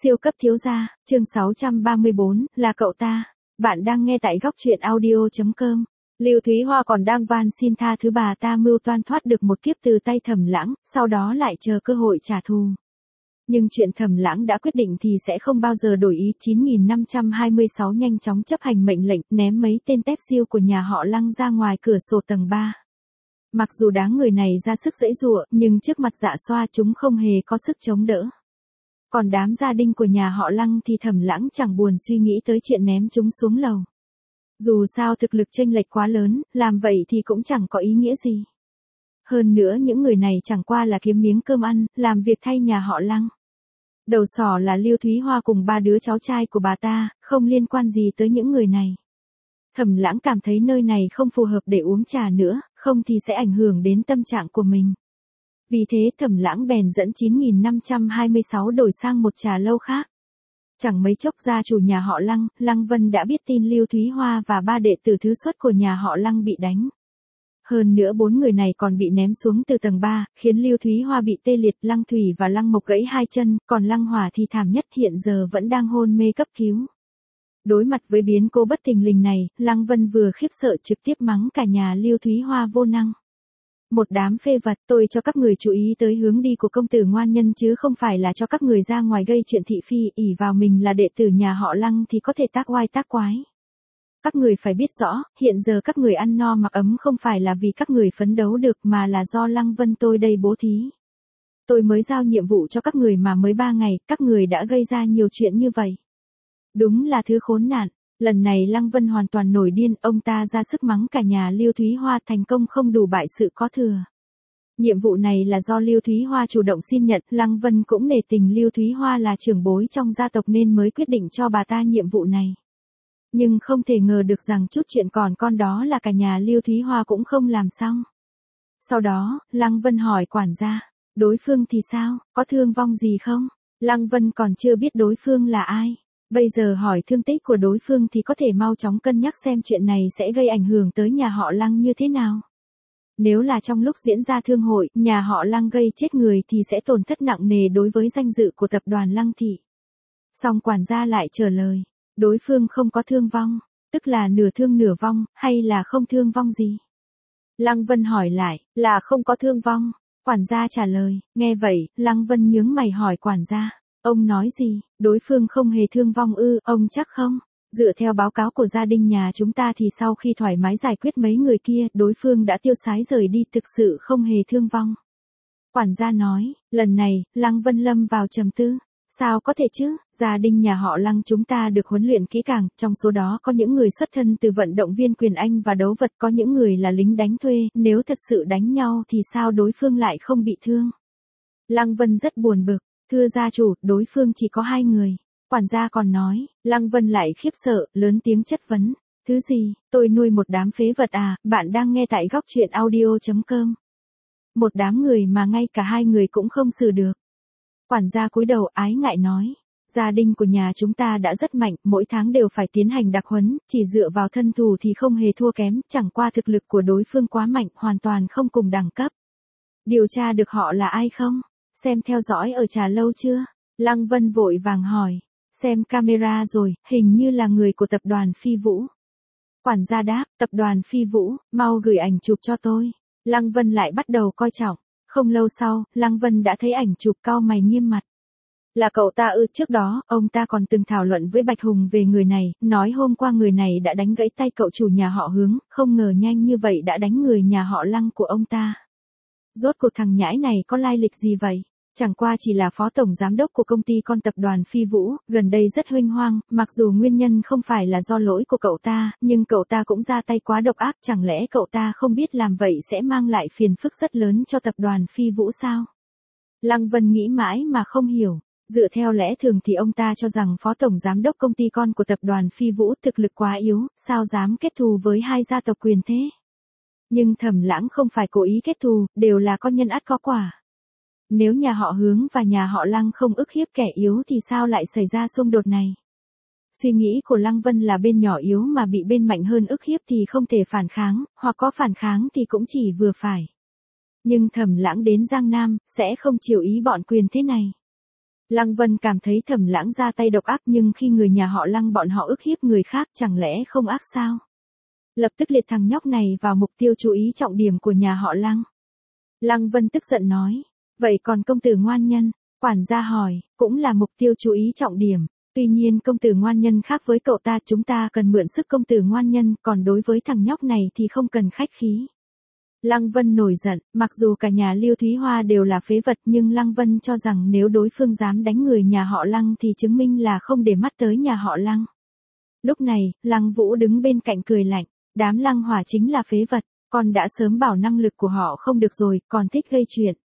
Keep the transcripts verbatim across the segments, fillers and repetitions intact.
Siêu cấp thiếu gia, chương sáu trăm ba mươi bốn, là cậu ta. Bạn đang nghe tại góc truyện audio chấm com. Lưu Thúy Hoa còn đang van xin tha thứ bà ta mưu toan thoát được một kiếp từ tay Thẩm Lãng, sau đó lại chờ cơ hội trả thù. Nhưng chuyện Thẩm Lãng đã quyết định thì sẽ không bao giờ đổi ý. Chín nghìn năm trăm hai mươi sáu nhanh chóng chấp hành mệnh lệnh, ném mấy tên tép siêu của nhà họ Lăng ra ngoài cửa sổ tầng ba. Mặc dù đám người này ra sức giãy giụa, nhưng trước mặt Dạ Xoa chúng không hề có sức chống đỡ. Còn đám gia đình của nhà họ Lăng thì Thẩm Lãng chẳng buồn suy nghĩ tới chuyện ném chúng xuống lầu. Dù sao thực lực chênh lệch quá lớn, làm vậy thì cũng chẳng có ý nghĩa gì. Hơn nữa những người này chẳng qua là kiếm miếng cơm ăn, làm việc thay nhà họ Lăng. Đầu sỏ là Lưu Thúy Hoa cùng ba đứa cháu trai của bà ta, không liên quan gì tới những người này. Thẩm Lãng cảm thấy nơi này không phù hợp để uống trà nữa, không thì sẽ ảnh hưởng đến tâm trạng của mình. Vì thế Thẩm Lãng bèn dẫn chín nghìn năm trăm hai mươi sáu đổi sang một trà lâu khác. Chẳng mấy chốc gia chủ nhà họ Lăng, Lăng Vân đã biết tin Lưu Thúy Hoa và ba đệ tử thứ xuất của nhà họ Lăng bị đánh. Hơn nữa bốn người này còn bị ném xuống từ tầng ba, khiến Lưu Thúy Hoa bị tê liệt, Lăng Thủy và Lăng Mộc gãy hai chân, còn Lăng Hỏa thì thảm nhất, hiện giờ vẫn đang hôn mê cấp cứu. Đối mặt với biến cố bất thình lình này, Lăng Vân vừa khiếp sợ trực tiếp mắng cả nhà Lưu Thúy Hoa vô năng. Một đám phê vật, tôi cho các người chú ý tới hướng đi của công tử ngoan nhân chứ không phải là cho các người ra ngoài gây chuyện thị phi, ỷ vào mình là đệ tử nhà họ Lăng thì có thể tác oai tác quái. Các người phải biết rõ, hiện giờ các người ăn no mặc ấm không phải là vì các người phấn đấu được mà là do Lăng Vân tôi đây bố thí. Tôi mới giao nhiệm vụ cho các người mà mới ba ngày, các người đã gây ra nhiều chuyện như vậy. Đúng là thứ khốn nạn. Lần này Lăng Vân hoàn toàn nổi điên, ông ta ra sức mắng cả nhà Lưu Thúy Hoa, thành công không đủ bại sự có thừa. Nhiệm vụ này là do Lưu Thúy Hoa chủ động xin nhận, Lăng Vân cũng nể tình Lưu Thúy Hoa là trưởng bối trong gia tộc nên mới quyết định cho bà ta nhiệm vụ này. Nhưng không thể ngờ được rằng chút chuyện còn con đó là cả nhà Lưu Thúy Hoa cũng không làm xong. Sau đó, Lăng Vân hỏi quản gia, đối phương thì sao, có thương vong gì không? Lăng Vân còn chưa biết đối phương là ai. Bây giờ hỏi thương tích của đối phương thì có thể mau chóng cân nhắc xem chuyện này sẽ gây ảnh hưởng tới nhà họ Lăng như thế nào. Nếu là trong lúc diễn ra thương hội, nhà họ Lăng gây chết người thì sẽ tổn thất nặng nề đối với danh dự của tập đoàn Lăng Thị. Song quản gia lại trả lời, đối phương không có thương vong, tức là nửa thương nửa vong, hay là không thương vong gì? Lăng Vân hỏi lại, là không có thương vong. Quản gia trả lời, nghe vậy, Lăng Vân nhướng mày hỏi quản gia. Ông nói gì, đối phương không hề thương vong ư, ông chắc không? Dựa theo báo cáo của gia đình nhà chúng ta thì sau khi thoải mái giải quyết mấy người kia, đối phương đã tiêu sái rời đi, thực sự không hề thương vong. Quản gia nói, lần này, Lăng Vân lâm vào trầm tư. Sao có thể chứ, gia đình nhà họ Lăng chúng ta được huấn luyện kỹ càng, trong số đó có những người xuất thân từ vận động viên quyền Anh và đấu vật, có những người là lính đánh thuê, nếu thật sự đánh nhau thì sao đối phương lại không bị thương? Lăng Vân rất buồn bực. Thưa gia chủ, đối phương chỉ có hai người. Quản gia còn nói, Lăng Vân lại khiếp sợ, lớn tiếng chất vấn. Thứ gì, tôi nuôi một đám phế vật à, bạn đang nghe tại góc truyện audio chấm com. Một đám người mà ngay cả hai người cũng không xử được. Quản gia cúi đầu ái ngại nói, gia đình của nhà chúng ta đã rất mạnh, mỗi tháng đều phải tiến hành đặc huấn, chỉ dựa vào thân thủ thì không hề thua kém, chẳng qua thực lực của đối phương quá mạnh, hoàn toàn không cùng đẳng cấp. Điều tra được họ là ai không? Xem theo dõi ở trà lâu chưa? Lăng Vân vội vàng hỏi. Xem camera rồi, hình như là người của tập đoàn Phi Vũ. Quản gia đáp, tập đoàn Phi Vũ, mau gửi ảnh chụp cho tôi. Lăng Vân lại bắt đầu coi trọng. Không lâu sau, Lăng Vân đã thấy ảnh chụp, cau mày nghiêm mặt. Là cậu ta ư? Trước đó, ông ta còn từng thảo luận với Bạch Hùng về người này, nói hôm qua người này đã đánh gãy tay cậu chủ nhà họ Hướng, không ngờ nhanh như vậy đã đánh người nhà họ Lăng của ông ta. Rốt cuộc thằng nhãi này có lai lịch gì vậy? Chẳng qua chỉ là phó tổng giám đốc của công ty con tập đoàn Phi Vũ, gần đây rất huênh hoang, mặc dù nguyên nhân không phải là do lỗi của cậu ta, nhưng cậu ta cũng ra tay quá độc ác, chẳng lẽ cậu ta không biết làm vậy sẽ mang lại phiền phức rất lớn cho tập đoàn Phi Vũ sao? Lăng Vân nghĩ mãi mà không hiểu, dựa theo lẽ thường thì ông ta cho rằng phó tổng giám đốc công ty con của tập đoàn Phi Vũ thực lực quá yếu, sao dám kết thù với hai gia tộc quyền thế? Nhưng Thẩm Lãng không phải cố ý kết thù, đều là có nhân ắt có quả. Nếu nhà họ Hướng và nhà họ Lăng không ức hiếp kẻ yếu thì sao lại xảy ra xung đột này? Suy nghĩ của Lăng Vân là bên nhỏ yếu mà bị bên mạnh hơn ức hiếp thì không thể phản kháng, hoặc có phản kháng thì cũng chỉ vừa phải. Nhưng Thẩm Lãng đến Giang Nam, sẽ không chiều ý bọn quyền thế này. Lăng Vân cảm thấy Thẩm Lãng ra tay độc ác, nhưng khi người nhà họ Lăng bọn họ ức hiếp người khác chẳng lẽ không ác sao? Lập tức liệt thằng nhóc này vào mục tiêu chú ý trọng điểm của nhà họ Lăng. Lăng Vân tức giận nói, vậy còn công tử ngoan nhân? Quản gia hỏi, cũng là mục tiêu chú ý trọng điểm. Tuy nhiên công tử ngoan nhân khác với cậu ta, chúng ta cần mượn sức công tử ngoan nhân, còn đối với thằng nhóc này thì không cần khách khí. Lăng Vân nổi giận, mặc dù cả nhà Lưu Thúy Hoa đều là phế vật nhưng Lăng Vân cho rằng nếu đối phương dám đánh người nhà họ Lăng thì chứng minh là không để mắt tới nhà họ Lăng. Lúc này, Lăng Vũ đứng bên cạnh cười lạnh, đám Lăng Hỏa chính là phế vật, con đã sớm bảo năng lực của họ không được rồi, còn thích gây chuyện.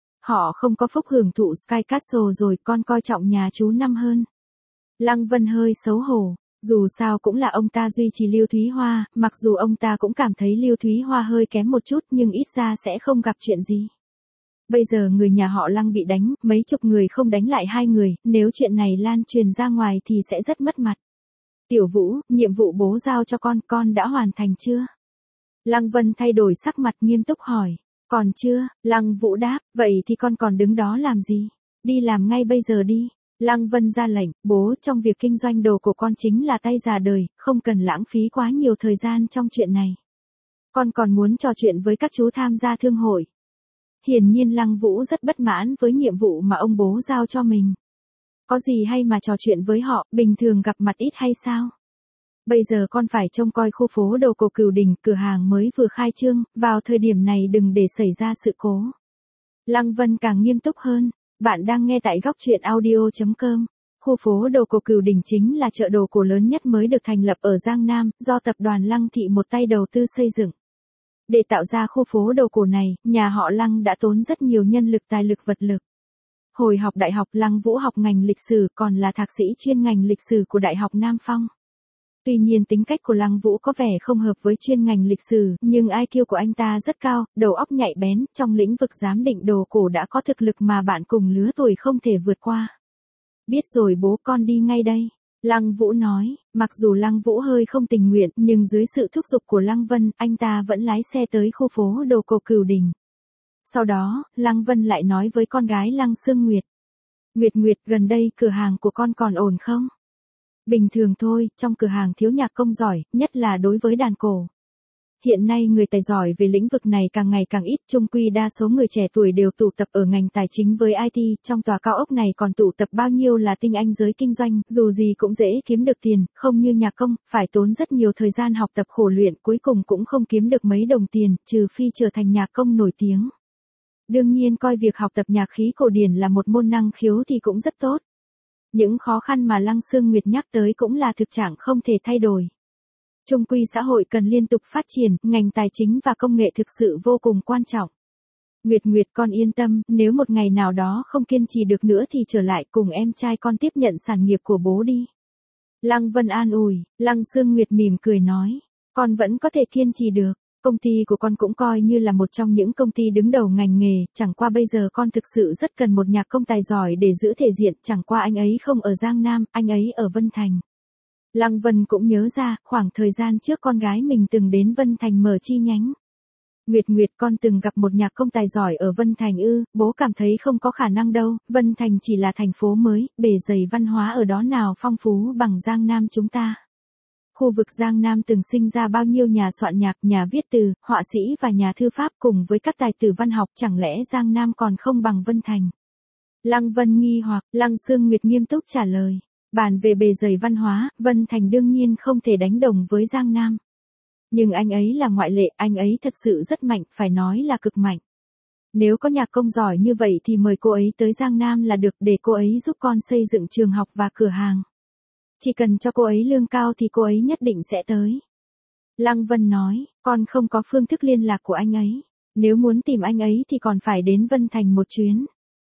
Họ không có phúc hưởng thụ Sky Castle rồi, con coi trọng nhà chú Năm hơn. Lăng Vân hơi xấu hổ, dù sao cũng là ông ta duy trì Lưu Thúy Hoa, mặc dù ông ta cũng cảm thấy Lưu Thúy Hoa hơi kém một chút nhưng ít ra sẽ không gặp chuyện gì. Bây giờ người nhà họ Lăng bị đánh, mấy chục người không đánh lại hai người, nếu chuyện này lan truyền ra ngoài thì sẽ rất mất mặt. Tiểu Vũ, nhiệm vụ bố giao cho con, con đã hoàn thành chưa? Lăng Vân thay đổi sắc mặt nghiêm túc hỏi. Còn chưa, Lăng Vũ đáp, vậy thì con còn đứng đó làm gì? Đi làm ngay bây giờ đi. Lăng Vân ra lệnh, bố, trong việc kinh doanh đồ của con chính là tay già đời, không cần lãng phí quá nhiều thời gian trong chuyện này. Con còn muốn trò chuyện với các chú tham gia thương hội. Hiển nhiên Lăng Vũ rất bất mãn với nhiệm vụ mà ông bố giao cho mình. Có gì hay mà trò chuyện với họ, bình thường gặp mặt ít hay sao? Bây giờ con phải trông coi khu phố đồ cổ Cửu Đình, cửa hàng mới vừa khai trương, vào thời điểm này đừng để xảy ra sự cố. Lăng Vân càng nghiêm túc hơn. Bạn đang nghe tại góc truyện audio chấm com. Khu phố đồ cổ Cửu Đình chính là chợ đồ cổ lớn nhất mới được thành lập ở Giang Nam, do tập đoàn Lăng Thị một tay đầu tư xây dựng. Để tạo ra khu phố đồ cổ này, nhà họ Lăng đã tốn rất nhiều nhân lực, tài lực, vật lực. Hồi học đại học, Lăng Vũ học ngành lịch sử, còn là thạc sĩ chuyên ngành lịch sử của Đại học Nam Phong. Tuy nhiên tính cách của Lăng Vũ có vẻ không hợp với chuyên ngành lịch sử, nhưng i kiu của anh ta rất cao, đầu óc nhạy bén, trong lĩnh vực giám định đồ cổ đã có thực lực mà bạn cùng lứa tuổi không thể vượt qua. Biết rồi bố, con đi ngay đây. Lăng Vũ nói, mặc dù Lăng Vũ hơi không tình nguyện, nhưng dưới sự thúc giục của Lăng Vân, anh ta vẫn lái xe tới khu phố đồ cổ Cửu Đình. Sau đó, Lăng Vân lại nói với con gái Lăng Sương Nguyệt. Nguyệt Nguyệt, gần đây cửa hàng của con còn ổn không? Bình thường thôi, trong cửa hàng thiếu nhạc công giỏi, nhất là đối với đàn cổ. Hiện nay người tài giỏi về lĩnh vực này càng ngày càng ít, chung quy đa số người trẻ tuổi đều tụ tập ở ngành tài chính với i tê, trong tòa cao ốc này còn tụ tập bao nhiêu là tinh anh giới kinh doanh, dù gì cũng dễ kiếm được tiền, không như nhạc công, phải tốn rất nhiều thời gian học tập khổ luyện, cuối cùng cũng không kiếm được mấy đồng tiền, trừ phi trở thành nhạc công nổi tiếng. Đương nhiên coi việc học tập nhạc khí cổ điển là một môn năng khiếu thì cũng rất tốt. Những khó khăn mà Lăng Sương Nguyệt nhắc tới cũng là thực trạng không thể thay đổi. Chung quy xã hội cần liên tục phát triển, ngành tài chính và công nghệ thực sự vô cùng quan trọng. Nguyệt Nguyệt, con yên tâm, nếu một ngày nào đó không kiên trì được nữa thì trở lại cùng em trai con tiếp nhận sản nghiệp của bố đi. Lăng Vân an ủi, Lăng Sương Nguyệt mỉm cười nói, con vẫn có thể kiên trì được. Công ty của con cũng coi như là một trong những công ty đứng đầu ngành nghề, chẳng qua bây giờ con thực sự rất cần một nhạc công tài giỏi để giữ thể diện, chẳng qua anh ấy không ở Giang Nam, anh ấy ở Vân Thành. Lăng Vân cũng nhớ ra, khoảng thời gian trước con gái mình từng đến Vân Thành mở chi nhánh. Nguyệt Nguyệt, con từng gặp một nhạc công tài giỏi ở Vân Thành ư? Bố cảm thấy không có khả năng đâu, Vân Thành chỉ là thành phố mới, bề dày văn hóa ở đó nào phong phú bằng Giang Nam chúng ta. Khu vực Giang Nam từng sinh ra bao nhiêu nhà soạn nhạc, nhà viết từ, họa sĩ và nhà thư pháp cùng với các tài tử văn học, chẳng lẽ Giang Nam còn không bằng Vân Thành? Lăng Vân nghi hoặc, Lăng Sương Nguyệt nghiêm túc trả lời. Bàn về bề dày văn hóa, Vân Thành đương nhiên không thể đánh đồng với Giang Nam. Nhưng anh ấy là ngoại lệ, anh ấy thật sự rất mạnh, phải nói là cực mạnh. Nếu có nhạc công giỏi như vậy thì mời cô ấy tới Giang Nam là được, để cô ấy giúp con xây dựng trường học và cửa hàng. Chỉ cần cho cô ấy lương cao thì cô ấy nhất định sẽ tới. Lăng Vân nói, con không có phương thức liên lạc của anh ấy. Nếu muốn tìm anh ấy thì còn phải đến Vân Thành một chuyến.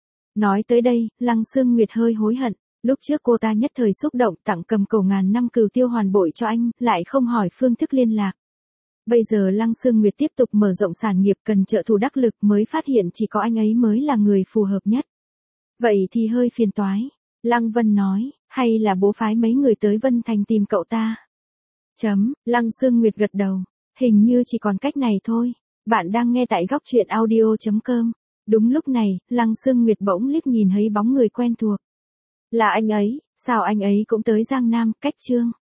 Nói tới đây, Lăng Sương Nguyệt hơi hối hận. Lúc trước cô ta nhất thời xúc động tặng cầm cổ ngàn năm cừu tiêu hoàn bội cho anh, lại không hỏi phương thức liên lạc. Bây giờ Lăng Sương Nguyệt tiếp tục mở rộng sản nghiệp, cần trợ thủ đắc lực, mới phát hiện chỉ có anh ấy mới là người phù hợp nhất. Vậy thì hơi phiền toái. Lăng Vân nói, hay là bố phái mấy người tới Vân Thành tìm cậu ta? Chấm, Lăng Sương Nguyệt gật đầu. Hình như chỉ còn cách này thôi. Bạn đang nghe tại góc truyện audio chấm com. Đúng lúc này, Lăng Sương Nguyệt bỗng liếc nhìn thấy bóng người quen thuộc. Là anh ấy, sao anh ấy cũng tới Giang Nam, cách Trương